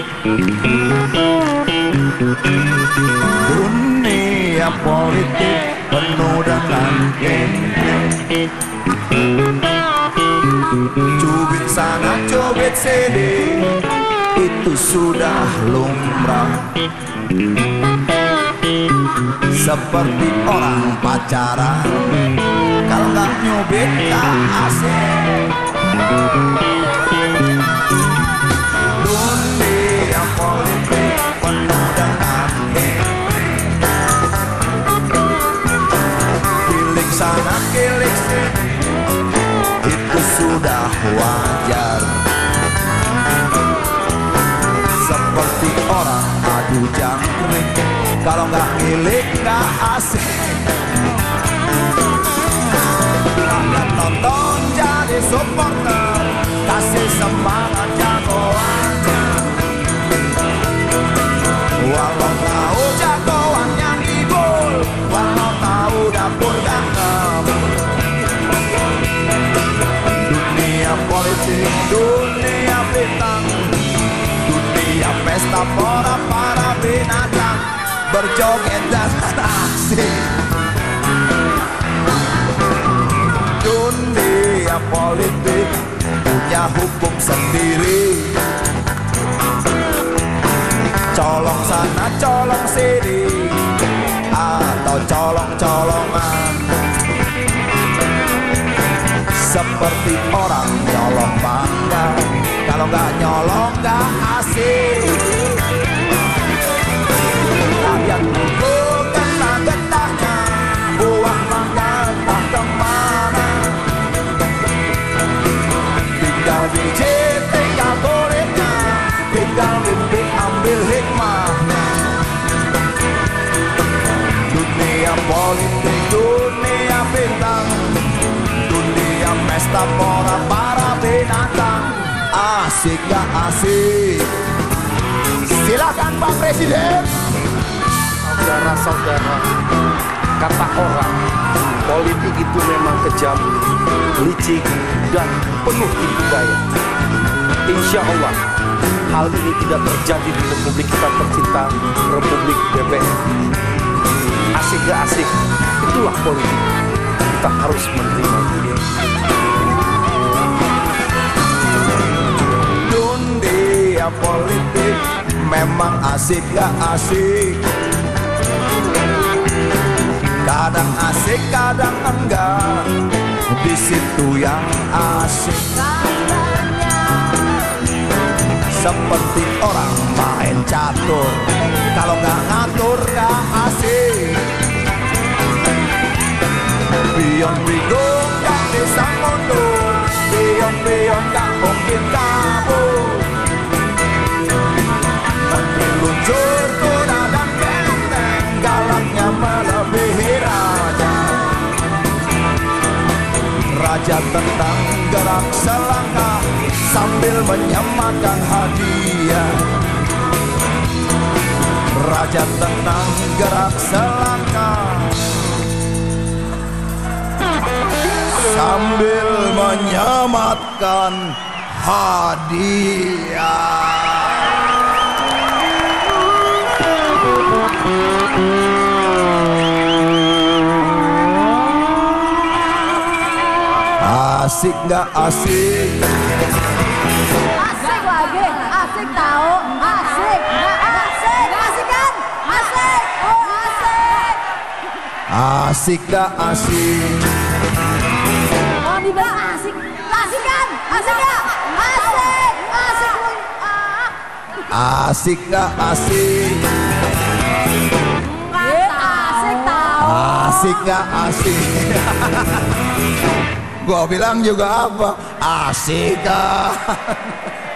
Dunia politik penuh dengan geng-geng, cubit sana cubit sini, itu sudah lumrah. Seperti orang pacaran, kalau nggak nyubit nggak asik. Dunia politik penuh dengan kilik sana kilik sini, itu sudah wajar. Seperti orang adu jangkrik, kalau nggak milik nggak asik. Rakyat nonton jadi supporter, kasih semangat jagoannya. Walau tahu jagoannya ngibul, walau tahu dapur garam. Dunia politik, dunia bintang, dunia pesta pora para binatang, berjoget dan asik. Dunia politik punya hukum sendiri, colong sana colong sini, atau colong-colongan. Seperti orang nyolong mangga, kalau nggak nyolong nggak asik. Rakyat tunggu getah-getahnya, buang mangga entah kemana. Tinggal biji, tinggal kulitnya, tinggal mimpi ambil hikmahnya. Dunia politik, dunia bintang, dunia pesta pora para binatang, asik gak asik? Silakan Pak Presiden. Saudara-saudara, kata orang, politik itu memang kejam, licik, dan penuh tipu daya. Insya Allah, hal ini tidak terjadi di Republik kita tercinta, Republik BBM. Asik gak asik, itulah politik. Kita harus menerima ini. Dunia politik memang asik gak asik? Kadang asik, kadang enggak. Di situ yang asik. Seperti orang main catur, kalau nggak ngatur nggak asik. Pion bingung gak bisa mundur, pion-pion gak mungkin kabur. Menteri luncur kuda dan benteng, galaknya melebihi raja. Raja tentang gerak selangkah sambil menyematkan hadiah. Raja tenang gerak selangkah sambil menyematkan hadiah. Asik gak asik? Asik lagi, asik tahu, asik, nggak asik, asik kan? Asik, oh asik. Asik gak asik? Oh dibilang asik, asik kan? Asik gak? Asik, asik lu. Asik gak asik? Asik tahu. Asik gak asik? Gua bilang juga apa? Asik kan?